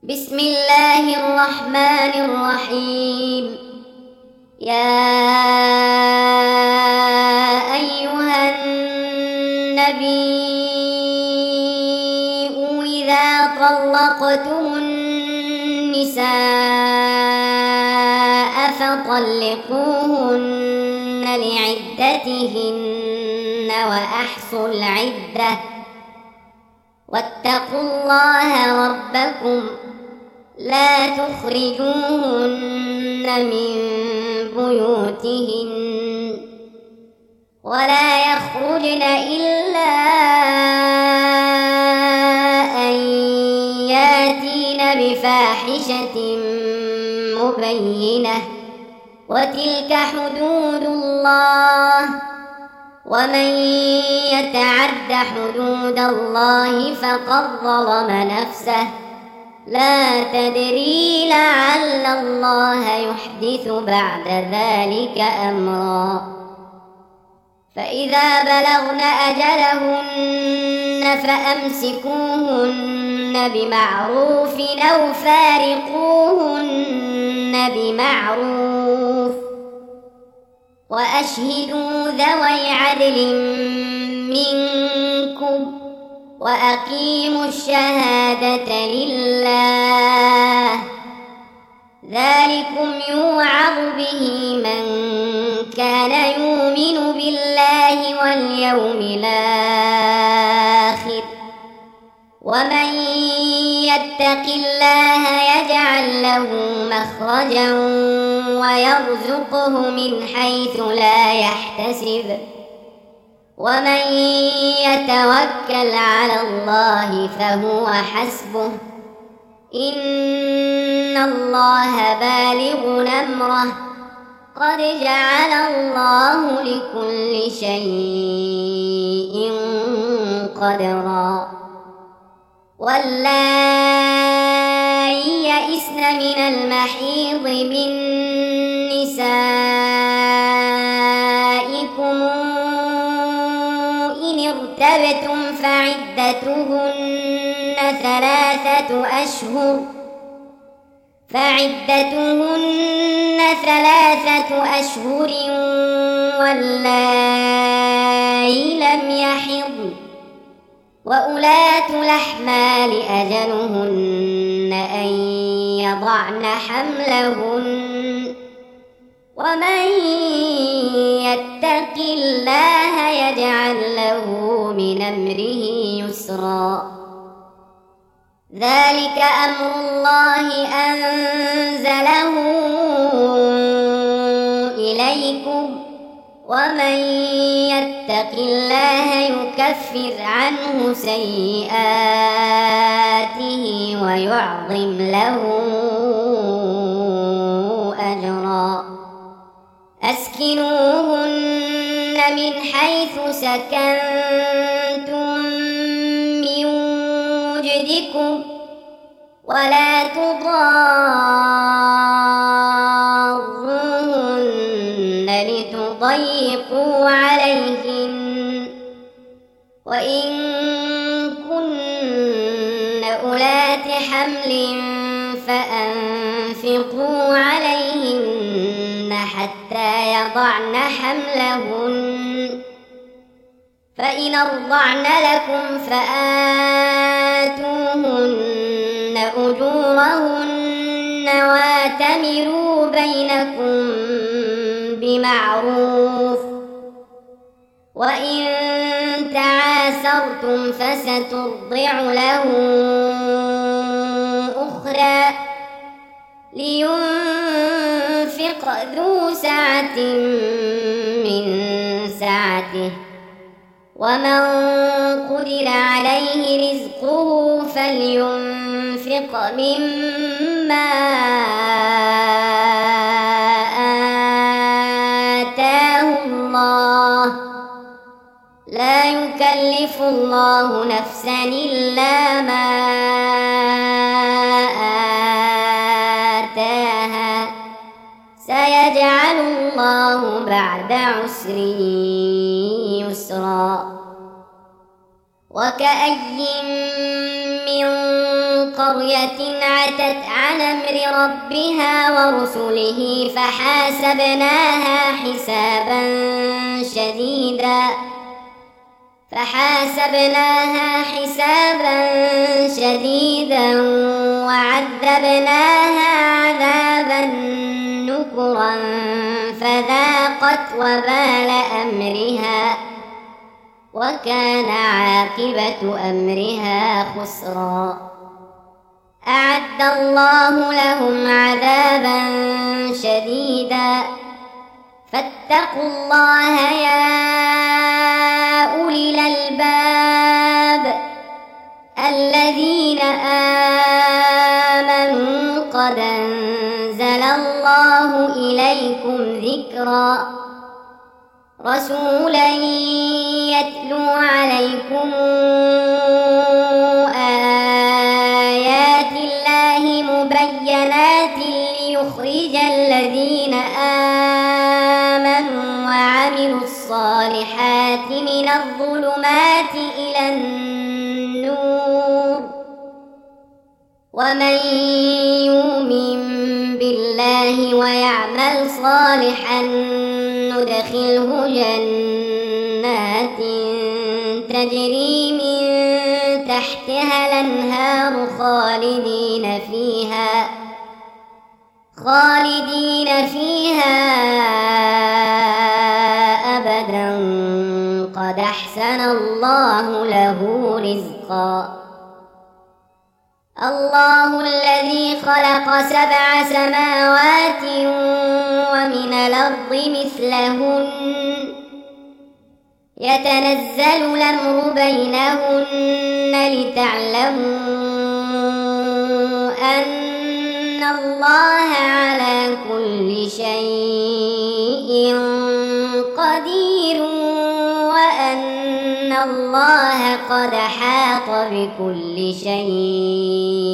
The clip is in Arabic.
بسم الله الرحمن الرحيم. يا أيها النبي إذا طلقتم النساء فطلقوهن لعدتهن وأحصوا العدة واتقوا الله ربكم لا تخرجوهن من بيوتهن ولا يخرجن إلا أن ياتين بفاحشة مبينة وتلك حدود الله ومن يتعد حدود الله فقد ظلم نفسه لا تدري لعل الله يحدث بعد ذلك أمرا. فإذا بلغن أجلهن فأمسكوهن بمعروف أو فارقوهن بمعروف وأشهدوا ذوي عدل منكم وأقيموا الشهادة لله ذلكم يوعظ به من كان يؤمن بالله واليوم الآخر ومن يتق الله يجعل له مخرجا ويرزقه من حيث لا يحتسب ومن يتوكل على الله فهو حسبه إن الله بالغ أمره قد جعل الله لكل شيء قدرا. واللائي يئسن من المحيض من نسائكم إن ارتبتم فعدتهن ثلاثة أشهر واللائي لم يحضن وأولاة الأحمال أجلهن أن يضعن حملهن ومن يتق الله يجعل له من أمره يسرا. ذلك أمر الله أنزله إليكم ومن يتق الله يكفر عنه سيئاته ويعظم له أجرا. أسكنوهن من حيث سكنتم من وجدكم ولا تضاروهن لتضيقوا عليهن وإن كن أولات حمل فأنفقوا عليهن حتى يضعن حملهن فإن أرضعن لكم فآتوهن أجورهن واتمروا بينكم بمعروف وإن تعاسرتم فسترضع له أخرى لينفق ذو سعة من سعته ومن قدر عليه رزقه فلينفق مما آتاه الله لا يكلف الله نفسا إلا ما آتاها سيجعل الله بعد عسر يسرا. وكأي من قرية عتت عن أمر ربها ورسله فحاسبناها حسابا شديدا وعذبناها عذابا نكرا فذاقت وبال أمرها وكان عاقبة أمرها خسرا. أعد الله لهم عذابا شديدا فاتقوا الله يا أولي الألباب الذين آمنوا قد أنزل الله إليكم ذكرا رسولا يتلو عليكم آيات الله مبينات ليخرج الذين آمنوا وعملوا الصالحات من الظلمات إلى النور ومن يؤمن بالله ويعمل صالحا ندخله جنات تجري من تحتها الأنهار خالدين فيها أبدا قد أحسن الله له رزقا. الله الذي خلق 7 سماوات ومن الأرض مثلهن يتنزل الأمر بينهن لتعلموا أن الله على كل شيء قدير وأن الله قد أحاط بكل شيء